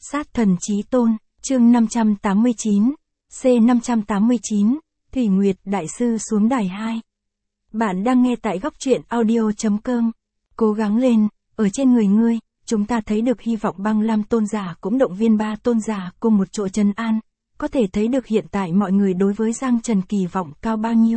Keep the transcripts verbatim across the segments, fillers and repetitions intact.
Sát thần chí tôn, chương năm trăm tám mươi chín, C năm trăm tám mươi chín, Thủy Nguyệt Đại Sư xuống đài hai. Bạn đang nghe tại góc truyện audio.com. Cố gắng lên, ở trên người ngươi, chúng ta thấy được hy vọng. Băng Lam tôn giả cũng động viên ba tôn giả cùng một chỗ trấn an, có thể thấy được hiện tại mọi người đối với Giang Trần kỳ vọng cao bao nhiêu.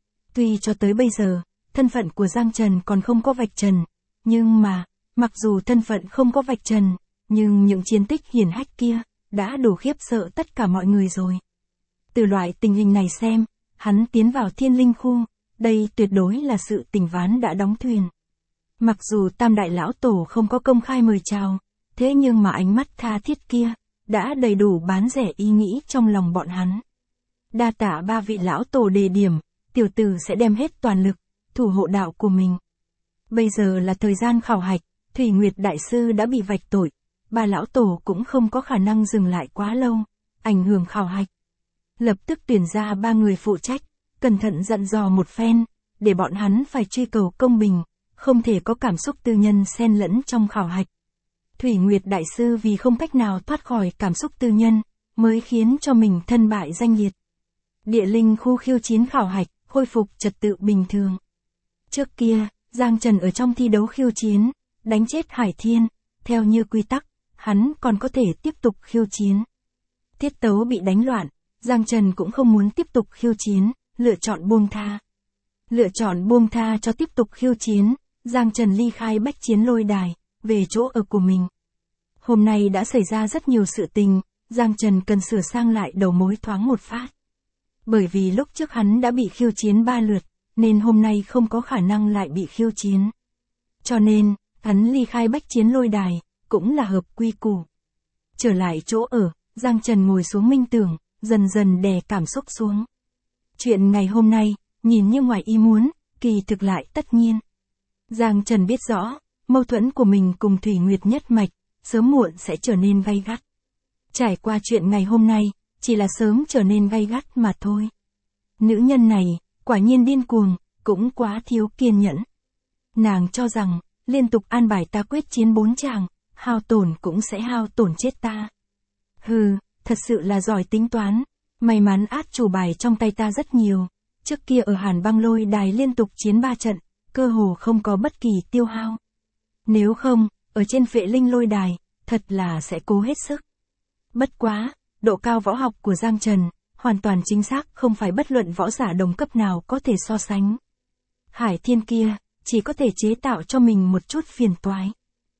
Tuy cho tới bây giờ, thân phận của Giang Trần còn không có vạch trần, nhưng mà, mặc dù thân phận không có vạch trần, nhưng những chiến tích hiển hách kia, đã đủ khiếp sợ tất cả mọi người rồi. Từ loại tình hình này xem, hắn tiến vào thiên linh khu, đây tuyệt đối là sự tình ván đã đóng thuyền. Mặc dù Tam Đại Lão Tổ không có công khai mời chào, thế nhưng mà ánh mắt tha thiết kia, đã đầy đủ bán rẻ ý nghĩ trong lòng bọn hắn. Đa tạ ba vị Lão Tổ đề điểm, tiểu tử sẽ đem hết toàn lực, thủ hộ đạo của mình. Bây giờ là thời gian khảo hạch, Thủy Nguyệt Đại Sư đã bị vạch tội, ba Lão Tổ cũng không có khả năng dừng lại quá lâu, ảnh hưởng khảo hạch. Lập tức tuyển ra ba người phụ trách, cẩn thận dặn dò một phen, để bọn hắn phải truy cầu công bình, không thể có cảm xúc tư nhân xen lẫn trong khảo hạch. Thủy Nguyệt Đại Sư vì không cách nào thoát khỏi cảm xúc tư nhân, mới khiến cho mình thân bại danh liệt. Địa linh khu khiêu chiến khảo hạch, khôi phục trật tự bình thường. Trước kia, Giang Trần ở trong thi đấu khiêu chiến, đánh chết Hải Thiên, theo như quy tắc, hắn còn có thể tiếp tục khiêu chiến. Tiết tấu bị đánh loạn, Giang Trần cũng không muốn tiếp tục khiêu chiến, lựa chọn buông tha. Lựa chọn buông tha cho tiếp tục khiêu chiến, Giang Trần ly khai bách chiến lôi đài, về chỗ ở của mình. Hôm nay đã xảy ra rất nhiều sự tình, Giang Trần cần sửa sang lại đầu mối thoáng một phát. Bởi vì lúc trước hắn đã bị khiêu chiến ba lượt, nên hôm nay không có khả năng lại bị khiêu chiến. Cho nên, hắn ly khai bách chiến lôi đài, cũng là hợp quy củ. Trở lại chỗ ở, Giang Trần ngồi xuống minh tưởng, dần dần đè cảm xúc xuống. Chuyện ngày hôm nay, nhìn như ngoài ý muốn, kỳ thực lại tất nhiên. Giang Trần biết rõ, mâu thuẫn của mình cùng Thủy Nguyệt nhất mạch, sớm muộn sẽ trở nên gay gắt. Trải qua chuyện ngày hôm nay, chỉ là sớm trở nên gay gắt mà thôi. Nữ nhân này, quả nhiên điên cuồng, cũng quá thiếu kiên nhẫn. Nàng cho rằng, liên tục an bài ta quyết chiến bốn chàng, hao tổn cũng sẽ hao tổn chết ta. Hừ, thật sự là giỏi tính toán, may mắn át chủ bài trong tay ta rất nhiều. Trước kia ở Hàn Băng Lôi Đài liên tục chiến ba trận, cơ hồ không có bất kỳ tiêu hao. Nếu không, ở trên Phệ Linh Lôi Đài, thật là sẽ cố hết sức. Bất quá, độ cao võ học của Giang Trần, hoàn toàn chính xác không phải bất luận võ giả đồng cấp nào có thể so sánh. Hải Thiên kia, chỉ có thể chế tạo cho mình một chút phiền toái.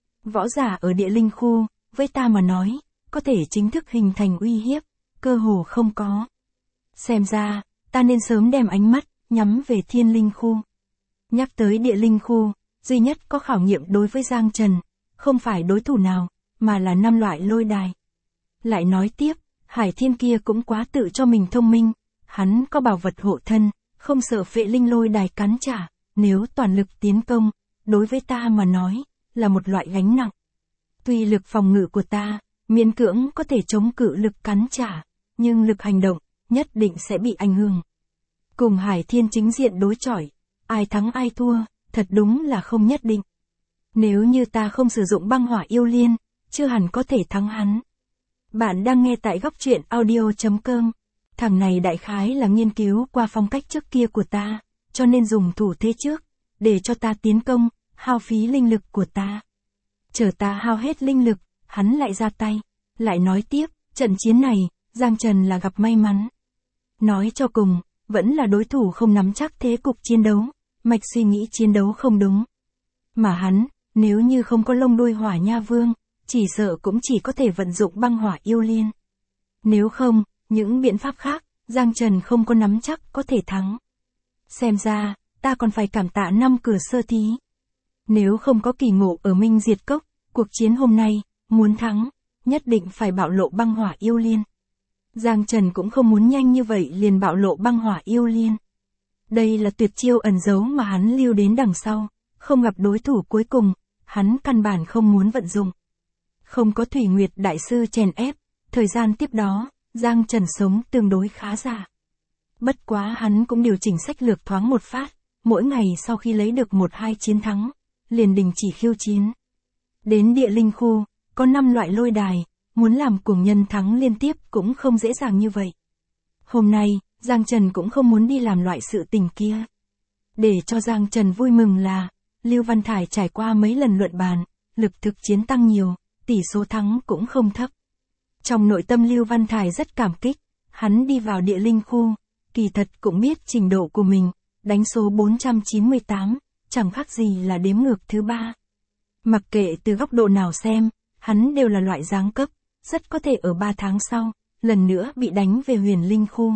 Võ giả ở địa linh khu, với ta mà nói, có thể chính thức hình thành uy hiếp, cơ hồ không có. Xem ra, ta nên sớm đem ánh mắt, nhắm về thiên linh khu. Nhắc tới địa linh khu, duy nhất có khảo nghiệm đối với Giang Trần, không phải đối thủ nào, mà là năm loại lôi đài. Lại nói tiếp, Hải Thiên kia cũng quá tự cho mình thông minh, hắn có bảo vật hộ thân, không sợ Phệ Linh Lôi Đài cắn trả, nếu toàn lực tiến công, đối với ta mà nói, là một loại gánh nặng. Tuy lực phòng ngự của ta, miễn cưỡng có thể chống cự lực cắn trả, nhưng lực hành động, nhất định sẽ bị ảnh hưởng. Cùng Hải Thiên chính diện đối chọi, ai thắng ai thua, thật đúng là không nhất định. Nếu như ta không sử dụng băng hỏa yêu liên, chưa hẳn có thể thắng hắn. Bạn đang nghe tại góc truyện audio.com. Thằng này đại khái là nghiên cứu qua phong cách trước kia của ta, cho nên dùng thủ thế trước, để cho ta tiến công, hao phí linh lực của ta. Chờ ta hao hết linh lực, hắn lại ra tay. Lại nói tiếp, trận chiến này, Giang Trần là gặp may mắn. Nói cho cùng, vẫn là đối thủ không nắm chắc thế cục chiến đấu, mạch suy nghĩ chiến đấu không đúng. Mà hắn, nếu như không có lông đuôi hỏa nha vương, chỉ sợ cũng chỉ có thể vận dụng băng hỏa yêu liên. Nếu không, những biện pháp khác, Giang Trần không có nắm chắc có thể thắng. Xem ra, ta còn phải cảm tạ năm cửa sơ thí. Nếu không có kỳ ngộ ở Minh Diệt Cốc, cuộc chiến hôm nay, muốn thắng, nhất định phải bạo lộ băng hỏa yêu liên. Giang Trần cũng không muốn nhanh như vậy liền bạo lộ băng hỏa yêu liên. Đây là tuyệt chiêu ẩn giấu mà hắn lưu đến đằng sau, không gặp đối thủ cuối cùng, hắn căn bản không muốn vận dụng. Không có Thủy Nguyệt Đại Sư chèn ép, thời gian tiếp đó, Giang Trần sống tương đối khá giả. Bất quá hắn cũng điều chỉnh sách lược thoáng một phát, mỗi ngày sau khi lấy được một hai chiến thắng, liền đình chỉ khiêu chiến. Đến địa linh khu, có năm loại lôi đài, muốn làm cuồng nhân thắng liên tiếp cũng không dễ dàng như vậy. Hôm nay, Giang Trần cũng không muốn đi làm loại sự tình kia. Để cho Giang Trần vui mừng là, Lưu Văn Thải trải qua mấy lần luận bàn, lực thực chiến tăng nhiều, tỷ số thắng cũng không thấp. Trong nội tâm Lưu Văn Thải rất cảm kích, hắn đi vào địa linh khu, kỳ thật cũng biết trình độ của mình, đánh số bốn trăm chín mươi tám, chẳng khác gì là đếm ngược thứ ba. Mặc kệ từ góc độ nào xem, hắn đều là loại giáng cấp, rất có thể ở ba tháng sau, lần nữa bị đánh về huyền linh khu.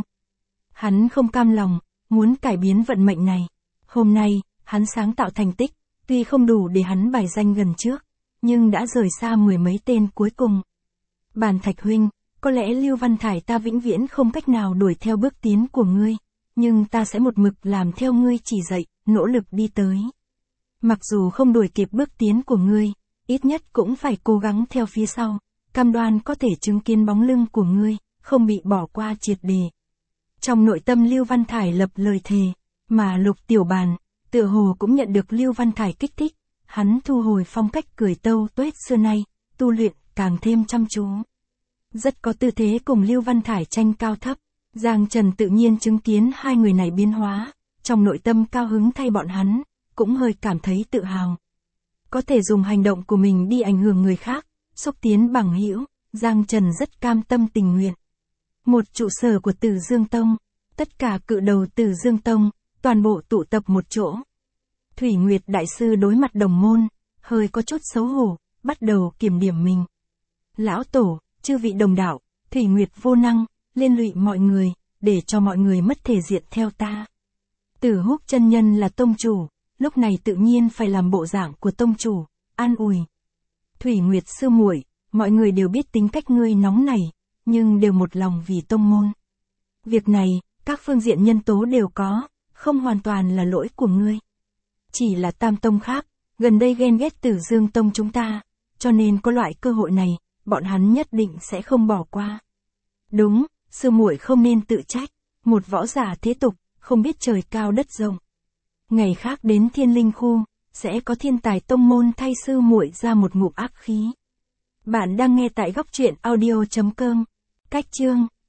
Hắn không cam lòng, muốn cải biến vận mệnh này. Hôm nay, hắn sáng tạo thành tích, tuy không đủ để hắn bài danh gần trước, nhưng đã rời xa mười mấy tên cuối cùng. Bàn Thạch huynh, có lẽ Lưu Văn Thải ta vĩnh viễn không cách nào đuổi theo bước tiến của ngươi, nhưng ta sẽ một mực làm theo ngươi chỉ dạy, nỗ lực đi tới. Mặc dù không đuổi kịp bước tiến của ngươi, ít nhất cũng phải cố gắng theo phía sau, cam đoan có thể chứng kiến bóng lưng của ngươi, không bị bỏ qua triệt để. Trong nội tâm Lưu Văn Thải lập lời thề, mà Lục Tiểu Bàn, tựa hồ cũng nhận được Lưu Văn Thải kích thích, hắn thu hồi phong cách cười tâu tuét xưa nay, tu luyện càng thêm chăm chú. Rất có tư thế cùng Lưu Văn Thải tranh cao thấp, Giang Trần tự nhiên chứng kiến hai người này biến hóa, trong nội tâm cao hứng thay bọn hắn, cũng hơi cảm thấy tự hào. Có thể dùng hành động của mình đi ảnh hưởng người khác, xúc tiến bằng hữu, Giang Trần rất cam tâm tình nguyện. Một trụ sở của Tử Dương Tông, tất cả cự đầu Tử Dương Tông, toàn bộ tụ tập một chỗ. Thủy Nguyệt Đại Sư đối mặt đồng môn, hơi có chút xấu hổ, bắt đầu kiểm điểm mình. Lão Tổ, chư vị đồng đạo, Thủy Nguyệt vô năng, liên lụy mọi người, để cho mọi người mất thể diện theo ta. Tử Húc chân nhân là tông chủ, lúc này tự nhiên phải làm bộ dạng của tông chủ, an ủi. Thủy Nguyệt sư muội, mọi người đều biết tính cách ngươi nóng này, nhưng đều một lòng vì tông môn. Việc này, các phương diện nhân tố đều có, không hoàn toàn là lỗi của ngươi. Chỉ là tam tông khác, gần đây ghen ghét Tử Dương Tông chúng ta, cho nên có loại cơ hội này, bọn hắn nhất định sẽ không bỏ qua. Đúng, sư muội không nên tự trách, một võ giả thế tục, không biết trời cao đất rộng. Ngày khác đến Thiên Linh khu, sẽ có thiên tài tông môn thay sư muội ra một ngụm ác khí. Bạn đang nghe tại góc truyện audio chấm com. Cách chương